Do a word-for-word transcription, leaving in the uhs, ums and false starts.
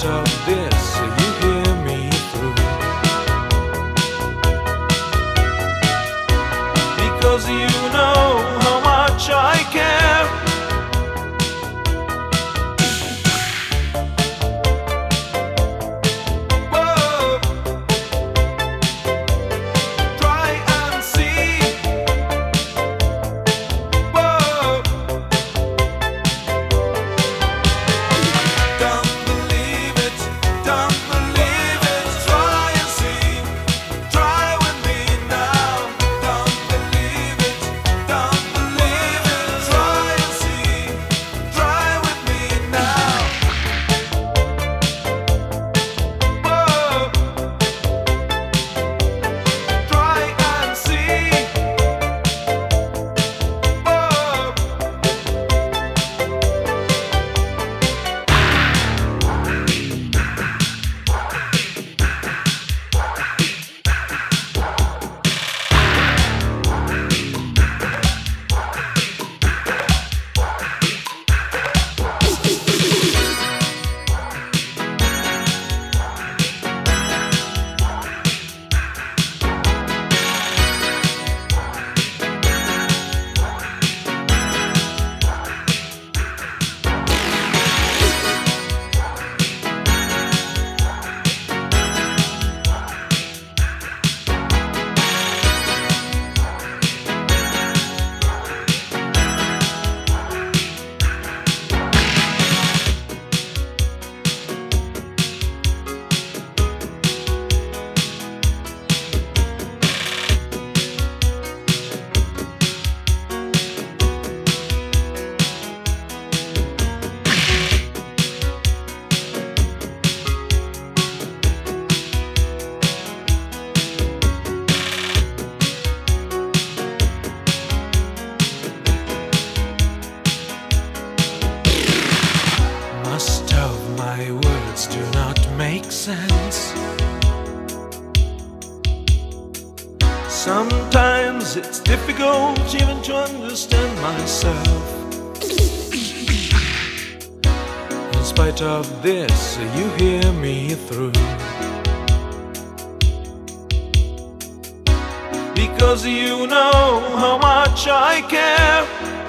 spite of this, you hear me through. Because you know how much I care. Whoa. Try and see. Whoa. Don't believe it, don't believe it. Try and see. Try with me now. Don't believe it, don't believe it. Try and see. Try with me now. Whoa. Try and see. Whoa. Most of my words do not make sense. Sometimes it's difficult even to understand myself. In spite of this, you hear me through. Because you know how much I care.